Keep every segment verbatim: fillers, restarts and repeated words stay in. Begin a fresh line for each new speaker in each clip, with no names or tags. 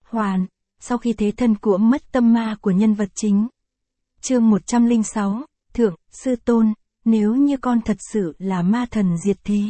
hoàn, sau khi thế thân của mất tâm ma của nhân vật chính. Chương một trăm lẻ sáu, Thượng, Sư Tôn, nếu như con thật sự là ma thần diệt thế.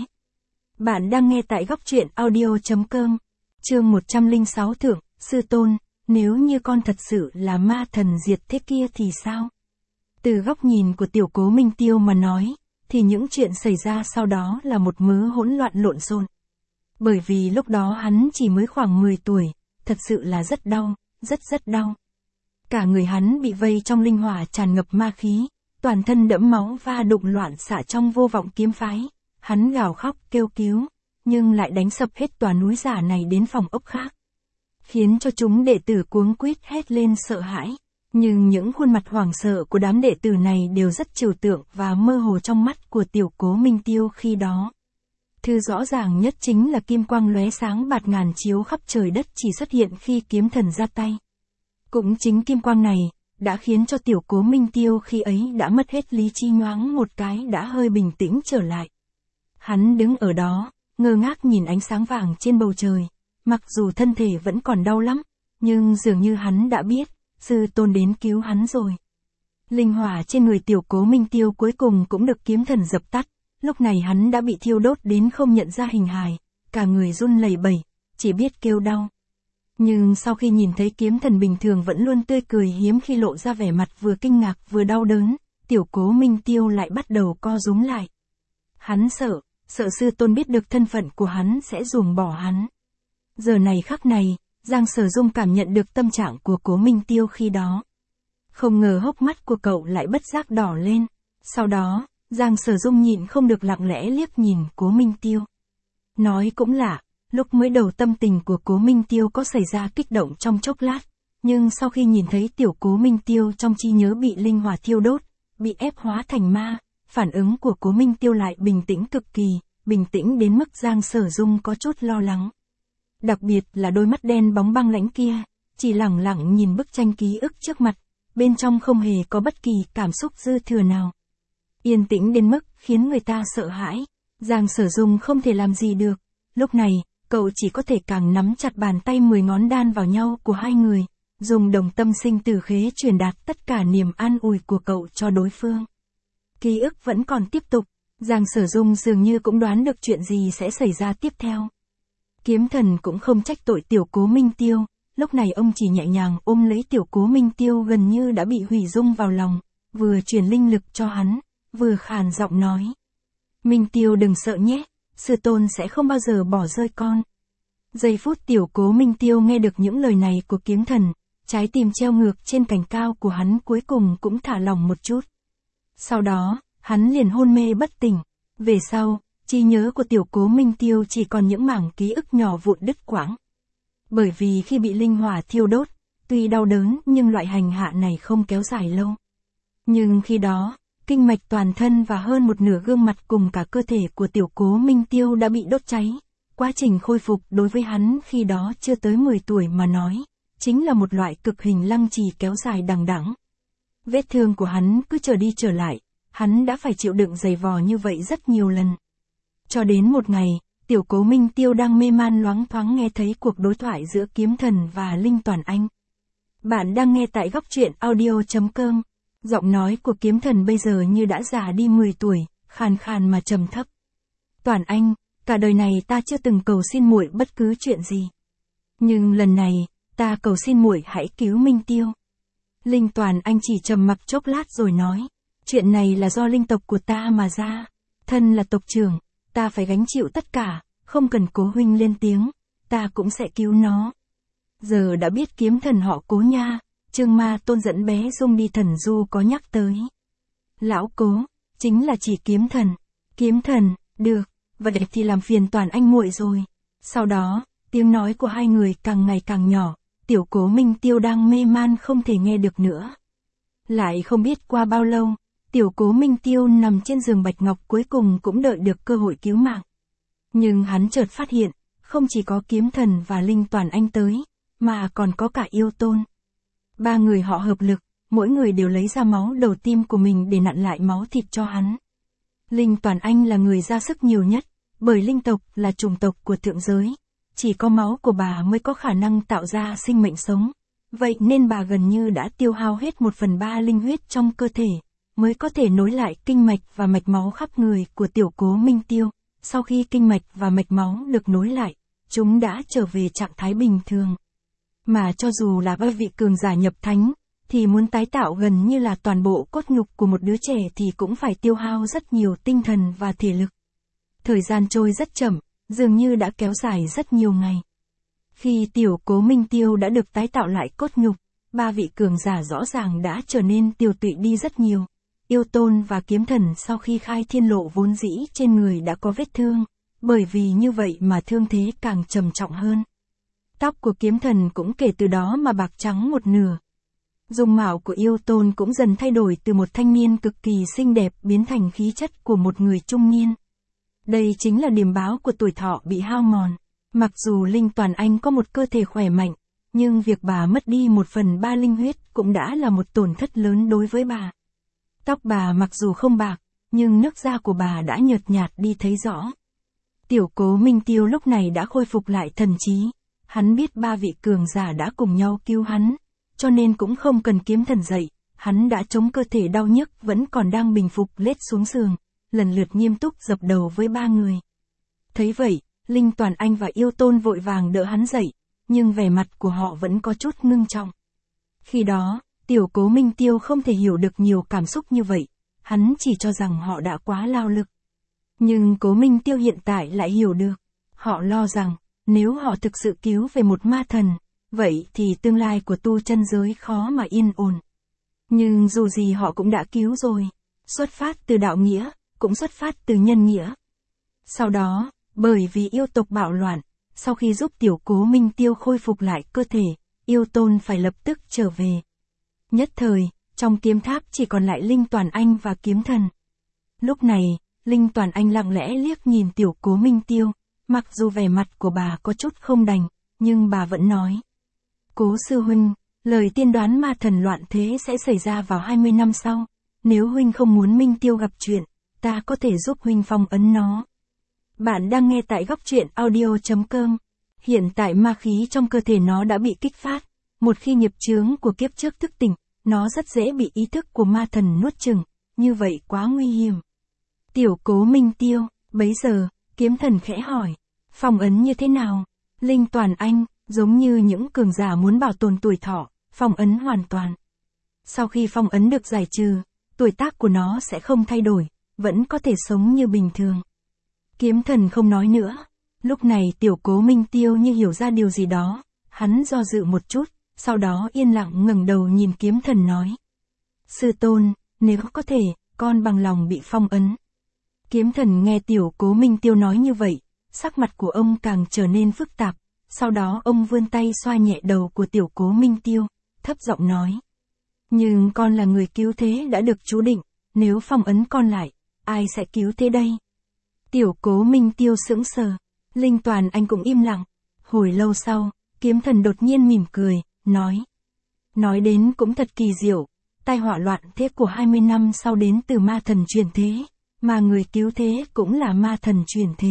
Bạn đang nghe tại góc truyện audio chấm com. Chương một trăm lẻ sáu Thượng, Sư Tôn, nếu như con thật sự là ma thần diệt thế kia thì sao? Từ góc nhìn của tiểu Cố Minh Tiêu mà nói, thì những chuyện xảy ra sau đó là một mớ hỗn loạn lộn xộn. Bởi vì lúc đó hắn chỉ mới khoảng mười tuổi, thật sự là rất đau, rất rất đau. Cả người hắn bị vây trong linh hỏa tràn ngập ma khí, toàn thân đẫm máu và đụng loạn xạ trong vô vọng kiếm phái. Hắn gào khóc kêu cứu, nhưng lại đánh sập hết tòa núi giả này đến phòng ốc khác. Khiến cho chúng đệ tử cuống quýt hét lên sợ hãi. Nhưng những khuôn mặt hoảng sợ của đám đệ tử này đều rất trừu tượng và mơ hồ trong mắt của tiểu Cố Minh Tiêu khi đó. Thứ rõ ràng nhất chính là kim quang lóe sáng bạt ngàn chiếu khắp trời đất chỉ xuất hiện khi kiếm thần ra tay. Cũng chính kim quang này, đã khiến cho tiểu Cố Minh Tiêu khi ấy đã mất hết lý trí, nhoáng một cái đã hơi bình tĩnh trở lại. Hắn đứng ở đó, ngơ ngác nhìn ánh sáng vàng trên bầu trời, mặc dù thân thể vẫn còn đau lắm, nhưng dường như hắn đã biết, Sư Tôn đến cứu hắn rồi. Linh hỏa trên người tiểu Cố Minh Tiêu cuối cùng cũng được kiếm thần dập tắt, lúc này hắn đã bị thiêu đốt đến không nhận ra hình hài, cả người run lẩy bẩy, chỉ biết kêu đau. Nhưng sau khi nhìn thấy kiếm thần bình thường vẫn luôn tươi cười hiếm khi lộ ra vẻ mặt vừa kinh ngạc vừa đau đớn, tiểu Cố Minh Tiêu lại bắt đầu co rúm lại. Hắn sợ, sợ Sư Tôn biết được thân phận của hắn sẽ ruồng bỏ hắn. Giờ này khắc này, Giang Sở Dung cảm nhận được tâm trạng của Cố Minh Tiêu khi đó. Không ngờ hốc mắt của cậu lại bất giác đỏ lên. Sau đó, Giang Sở Dung nhịn không được lặng lẽ liếc nhìn Cố Minh Tiêu. Nói cũng lạ, lúc mới đầu tâm tình của Cố Minh Tiêu có xảy ra kích động trong chốc lát, nhưng sau khi nhìn thấy tiểu Cố Minh Tiêu trong trí nhớ bị linh hỏa thiêu đốt, bị ép hóa thành ma, phản ứng của Cố Minh Tiêu lại bình tĩnh cực kỳ, bình tĩnh đến mức Giang Sở Dung có chút lo lắng. Đặc biệt là đôi mắt đen bóng băng lãnh kia, chỉ lẳng lặng nhìn bức tranh ký ức trước mặt, bên trong không hề có bất kỳ cảm xúc dư thừa nào. Yên tĩnh đến mức khiến người ta sợ hãi, Giang Sở Dung không thể làm gì được. Lúc này, cậu chỉ có thể càng nắm chặt bàn tay mười ngón đan vào nhau của hai người, dùng đồng tâm sinh tử khế truyền đạt tất cả niềm an ủi của cậu cho đối phương. Ký ức vẫn còn tiếp tục, Giang Sở Dung dường như cũng đoán được chuyện gì sẽ xảy ra tiếp theo. Kiếm thần cũng không trách tội tiểu Cố Minh Tiêu, lúc này ông chỉ nhẹ nhàng ôm lấy tiểu Cố Minh Tiêu gần như đã bị hủy dung vào lòng, vừa truyền linh lực cho hắn, vừa khàn giọng nói. Minh Tiêu đừng sợ nhé, Sư Tôn sẽ không bao giờ bỏ rơi con. Giây phút tiểu Cố Minh Tiêu nghe được những lời này của kiếm thần, trái tim treo ngược trên cành cao của hắn cuối cùng cũng thả lỏng một chút. Sau đó, hắn liền hôn mê bất tỉnh. Về sau, trí nhớ của tiểu Cố Minh Tiêu chỉ còn những mảng ký ức nhỏ vụn đứt quãng. Bởi vì khi bị linh hỏa thiêu đốt, tuy đau đớn nhưng loại hành hạ này không kéo dài lâu. Nhưng khi đó, kinh mạch toàn thân và hơn một nửa gương mặt cùng cả cơ thể của tiểu Cố Minh Tiêu đã bị đốt cháy. Quá trình khôi phục đối với hắn khi đó chưa tới mười tuổi mà nói, chính là một loại cực hình lăng trì kéo dài đằng đẵng. Vết thương của hắn cứ trở đi trở lại, hắn đã phải chịu đựng dày vò như vậy rất nhiều lần. Cho đến một ngày, tiểu Cố Minh Tiêu đang mê man loáng thoáng nghe thấy cuộc đối thoại giữa kiếm thần và Linh Toàn Anh. Bạn đang nghe tại góc truyện audio chấm com. Giọng nói của kiếm thần bây giờ như đã già đi mười tuổi, khàn khàn mà trầm thấp. Toàn Anh, cả đời này ta chưa từng cầu xin muội bất cứ chuyện gì. Nhưng lần này, ta cầu xin muội hãy cứu Minh Tiêu. Linh Toàn Anh chỉ trầm mặc chốc lát rồi nói, chuyện này là do linh tộc của ta mà ra. Thân là tộc trưởng, ta phải gánh chịu tất cả, không cần Cố huynh lên tiếng, ta cũng sẽ cứu nó. Giờ đã biết kiếm thần họ Cố nha, Trương Ma Tôn dẫn bé Dung đi thần du có nhắc tới. Lão Cố, chính là chỉ kiếm thần. Kiếm thần, được, vậy thì làm phiền Toàn Anh muội rồi. Sau đó, tiếng nói của hai người càng ngày càng nhỏ, tiểu Cố Minh Tiêu đang mê man không thể nghe được nữa. Lại không biết qua bao lâu, tiểu Cố Minh Tiêu nằm trên giường bạch ngọc cuối cùng cũng đợi được cơ hội cứu mạng. Nhưng hắn chợt phát hiện, không chỉ có kiếm thần và Linh Toàn Anh tới, mà còn có cả yêu tôn. Ba người họ hợp lực, mỗi người đều lấy ra máu đầu tim của mình để nặn lại máu thịt cho hắn. Linh Toàn Anh là người ra sức nhiều nhất, bởi linh tộc là chủng tộc của thượng giới. chỉ có máu của bà mới có khả năng tạo ra sinh mệnh sống. Vậy nên bà gần như đã tiêu hao hết một phần ba linh huyết trong cơ thể, mới có thể nối lại kinh mạch và mạch máu khắp người của tiểu Cố Minh Tiêu. Sau khi kinh mạch và mạch máu được nối lại, chúng đã trở về trạng thái bình thường. Mà cho dù là ba vị cường giả nhập thánh, thì muốn tái tạo gần như là toàn bộ cốt nhục của một đứa trẻ thì cũng phải tiêu hao rất nhiều tinh thần và thể lực. Thời gian trôi rất chậm, dường như đã kéo dài rất nhiều ngày. Khi tiểu Cố Minh Tiêu đã được tái tạo lại cốt nhục, ba vị cường giả rõ ràng đã trở nên tiều tụy đi rất nhiều. Yêu Tôn và Kiếm Thần sau khi khai thiên lộ vốn dĩ trên người đã có vết thương, bởi vì như vậy mà thương thế càng trầm trọng hơn. Tóc của Kiếm Thần cũng kể từ đó mà bạc trắng một nửa. Dung mạo của Yêu Tôn cũng dần thay đổi từ một thanh niên cực kỳ xinh đẹp biến thành khí chất của một người trung niên. Đây chính là điềm báo của tuổi thọ bị hao mòn. Mặc dù Linh Toàn Anh có một cơ thể khỏe mạnh, nhưng việc bà mất đi một phần ba linh huyết cũng đã là một tổn thất lớn đối với bà. Tóc bà mặc dù không bạc, nhưng nước da của bà đã nhợt nhạt đi thấy rõ. Tiểu Cố Minh Tiêu lúc này đã khôi phục lại thần trí. Hắn biết ba vị cường giả đã cùng nhau cứu hắn, cho nên cũng không cần Kiếm Thần dậy. Hắn đã chống cơ thể đau nhức vẫn còn đang bình phục lết xuống giường, lần lượt nghiêm túc dập đầu với ba người. Thấy vậy, Linh Toàn Anh và Yêu Tôn vội vàng đỡ hắn dậy, nhưng vẻ mặt của họ vẫn có chút ngưng trọng. Khi đó, tiểu Cố Minh Tiêu không thể hiểu được nhiều cảm xúc như vậy, hắn chỉ cho rằng họ đã quá lao lực. Nhưng Cố Minh Tiêu hiện tại lại hiểu được, họ lo rằng, nếu họ thực sự cứu về một ma thần, vậy thì tương lai của tu chân giới khó mà yên ổn. Nhưng dù gì họ cũng đã cứu rồi, xuất phát từ đạo nghĩa, cũng xuất phát từ nhân nghĩa. Sau đó, bởi vì yêu tộc bạo loạn, sau khi giúp tiểu Cố Minh Tiêu khôi phục lại cơ thể, Yêu Tôn phải lập tức trở về. Nhất thời, trong kiếm tháp chỉ còn lại Linh Toàn Anh và Kiếm Thần. Lúc này, Linh Toàn Anh lặng lẽ liếc nhìn tiểu Cố Minh Tiêu, mặc dù vẻ mặt của bà có chút không đành, nhưng bà vẫn nói. Cố sư huynh, lời tiên đoán ma thần loạn thế sẽ xảy ra vào hai mươi năm sau, nếu huynh không muốn Minh Tiêu gặp chuyện, ta có thể giúp huynh phong ấn nó. Bạn đang nghe tại góc truyện audio chấm com. Hiện tại ma khí trong cơ thể nó đã bị kích phát, một khi nghiệp chướng của kiếp trước thức tỉnh, nó rất dễ bị ý thức của ma thần nuốt chửng, như vậy quá nguy hiểm. Tiểu Cố Minh Tiêu, bấy giờ, Kiếm Thần khẽ hỏi, phong ấn như thế nào? Linh Toàn Anh, giống như những cường giả muốn bảo tồn tuổi thọ, phong ấn hoàn toàn. Sau khi phong ấn được giải trừ, tuổi tác của nó sẽ không thay đổi, vẫn có thể sống như bình thường. Kiếm Thần không nói nữa. Lúc này tiểu Cố Minh Tiêu như hiểu ra điều gì đó, hắn do dự một chút, sau đó yên lặng ngẩng đầu nhìn Kiếm Thần nói. Sư tôn, nếu có thể, con bằng lòng bị phong ấn. Kiếm Thần nghe tiểu Cố Minh Tiêu nói như vậy, sắc mặt của ông càng trở nên phức tạp, sau đó ông vươn tay xoa nhẹ đầu của tiểu Cố Minh Tiêu, thấp giọng nói. Nhưng con là người cứu thế đã được chú định, nếu phong ấn con lại, ai sẽ cứu thế đây? Tiểu Cố Minh Tiêu sững sờ, Linh Toàn Anh cũng im lặng. Hồi lâu sau, Kiếm Thần đột nhiên mỉm cười, nói. Nói đến cũng thật kỳ diệu, tai họa loạn thế của hai mươi năm sau đến từ ma thần truyền thế, mà người cứu thế cũng là ma thần truyền thế.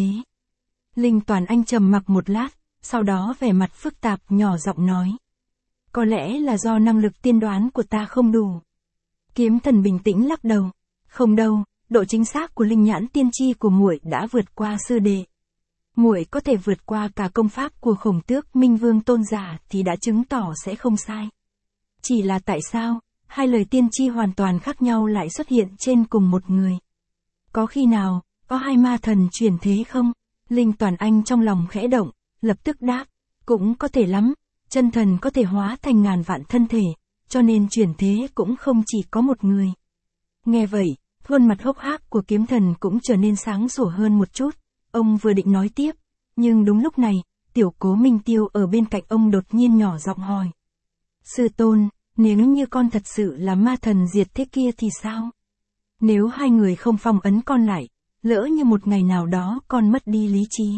Linh Toàn Anh trầm mặc một lát, sau đó vẻ mặt phức tạp nhỏ giọng nói. Có lẽ là do năng lực tiên đoán của ta không đủ. Kiếm Thần bình tĩnh lắc đầu. Không đâu, độ chính xác của linh nhãn tiên tri của muội đã vượt qua sư đệ. Muội có thể vượt qua cả công pháp của Khổng Tước Minh Vương tôn giả thì đã chứng tỏ sẽ không sai. Chỉ là tại sao, hai lời tiên tri hoàn toàn khác nhau lại xuất hiện trên cùng một người? Có khi nào, có hai ma thần chuyển thế không? Linh Toàn Anh trong lòng khẽ động, lập tức đáp, cũng có thể lắm, chân thần có thể hóa thành ngàn vạn thân thể, cho nên chuyển thế cũng không chỉ có một người. Nghe vậy, khuôn mặt hốc hác của Kiếm Thần cũng trở nên sáng sủa hơn một chút, ông vừa định nói tiếp, nhưng đúng lúc này, tiểu Cố Minh Tiêu ở bên cạnh ông đột nhiên nhỏ giọng hỏi. Sư tôn, nếu như con thật sự là ma thần diệt thế kia thì sao? Nếu hai người không phong ấn con lại, lỡ như một ngày nào đó con mất đi lý trí.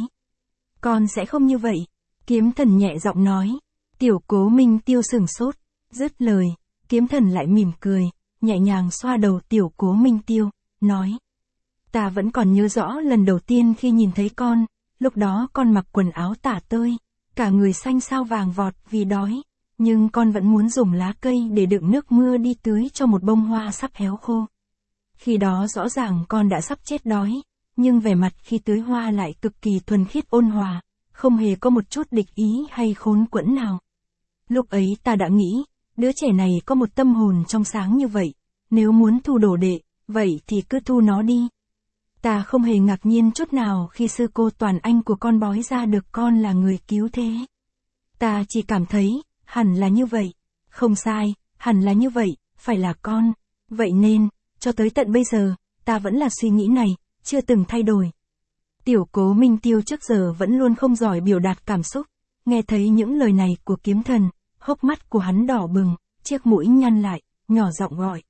Con sẽ không như vậy. Kiếm Thần nhẹ giọng nói. Tiểu Cố Minh Tiêu sửng sốt, dứt lời, Kiếm Thần lại mỉm cười, nhẹ nhàng xoa đầu tiểu Cố Minh Tiêu, nói. Ta vẫn còn nhớ rõ lần đầu tiên khi nhìn thấy con, lúc đó con mặc quần áo tả tơi. cả người xanh xao vàng vọt vì đói, nhưng con vẫn muốn dùng lá cây để đựng nước mưa đi tưới cho một bông hoa sắp héo khô. Khi đó rõ ràng con đã sắp chết đói, nhưng vẻ mặt khi tưới hoa lại cực kỳ thuần khiết ôn hòa, không hề có một chút địch ý hay khốn quẫn nào. Lúc ấy ta đã nghĩ, đứa trẻ này có một tâm hồn trong sáng như vậy, nếu muốn thu đồ đệ, vậy thì cứ thu nó đi. Ta không hề ngạc nhiên chút nào khi sư cô Toàn Anh của con bói ra được con là người cứu thế. Ta chỉ cảm thấy, hẳn là như vậy. Không sai, hẳn là như vậy, phải là con. Vậy nên, cho tới tận bây giờ, ta vẫn là suy nghĩ này, chưa từng thay đổi. Tiểu Cố Minh Tiêu trước giờ vẫn luôn không giỏi biểu đạt cảm xúc. Nghe thấy những lời này của kiếm thần, hốc mắt của hắn đỏ bừng, chiếc mũi nhăn lại, nhỏ giọng gọi.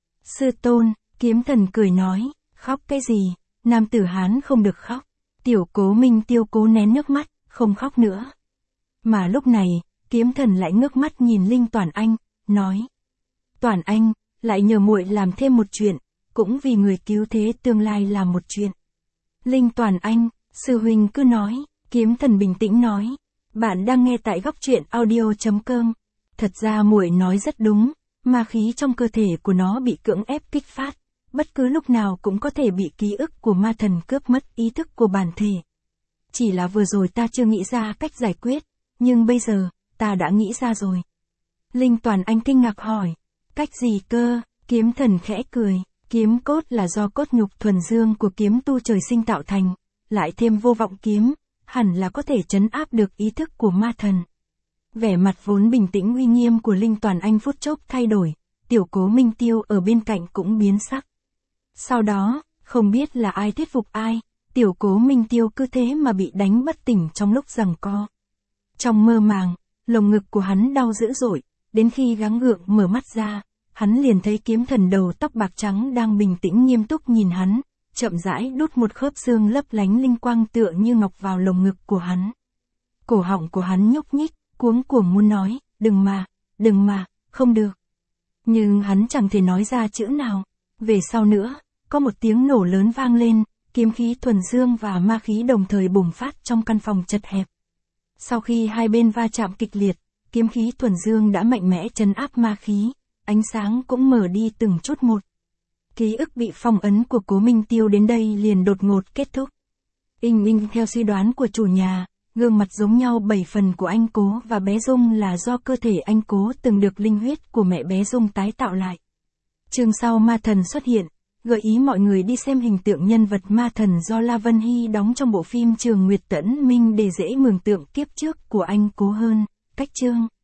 Sư tôn, kiếm thần cười nói, khóc cái gì, nam tử Hán không được khóc. Tiểu Cố Minh Tiêu cố nén nước mắt, không khóc nữa. Mà lúc này, kiếm thần lại ngước mắt nhìn Linh Toàn Anh, nói. Toàn Anh, lại nhờ muội làm thêm một chuyện, cũng vì người cứu thế tương lai làm một chuyện. Linh Toàn Anh, sư huynh cứ nói, kiếm thần bình tĩnh nói. Bạn đang nghe tại góc truyện audio chấm com. Thật ra muội nói rất đúng, ma khí trong cơ thể của nó bị cưỡng ép kích phát, bất cứ lúc nào cũng có thể bị ký ức của ma thần cướp mất ý thức của bản thể. Chỉ là vừa rồi ta chưa nghĩ ra cách giải quyết, nhưng bây giờ, ta đã nghĩ ra rồi. Linh Toàn Anh kinh ngạc hỏi, cách gì cơ? Kiếm thần khẽ cười, kiếm cốt là do cốt nhục thuần dương của kiếm tu trời sinh tạo thành, lại thêm vô vọng kiếm, hẳn là có thể trấn áp được ý thức của ma thần. Vẻ mặt vốn bình tĩnh uy nghiêm của Linh Toàn Anh phút chốc thay đổi, Tiểu Cố Minh Tiêu ở bên cạnh cũng biến sắc. Sau đó, không biết là ai thuyết phục ai, Tiểu Cố Minh Tiêu cứ thế mà bị đánh bất tỉnh trong lúc giằng co. Trong mơ màng, lồng ngực của hắn đau dữ dội, đến khi gắng gượng mở mắt ra, hắn liền thấy kiếm thần đầu tóc bạc trắng đang bình tĩnh nghiêm túc nhìn hắn, chậm rãi đút một khớp xương lấp lánh linh quang tựa như ngọc vào lồng ngực của hắn. Cổ họng của hắn nhúc nhích, cuống cuồng muốn nói, đừng mà, đừng mà, không được. Nhưng hắn chẳng thể nói ra chữ nào. Về sau nữa, có một tiếng nổ lớn vang lên, kiếm khí thuần dương và ma khí đồng thời bùng phát trong căn phòng chật hẹp. Sau khi hai bên va chạm kịch liệt, kiếm khí thuần dương đã mạnh mẽ trấn áp ma khí, ánh sáng cũng mở đi từng chút một. Ký ức bị phong ấn của Cố Minh Tiêu đến đây liền đột ngột kết thúc. Inh Inh theo suy đoán của chủ nhà, gương mặt giống nhau bảy phần của anh Cố và bé Dung là do cơ thể anh Cố từng được linh huyết của mẹ bé Dung tái tạo lại. Chương sau ma thần xuất hiện, gợi ý mọi người đi xem hình tượng nhân vật ma thần do La Vân Hy đóng trong bộ phim Trường Nguyệt Tẫn Minh để dễ mường tượng kiếp trước của anh Cố hơn. Cách chương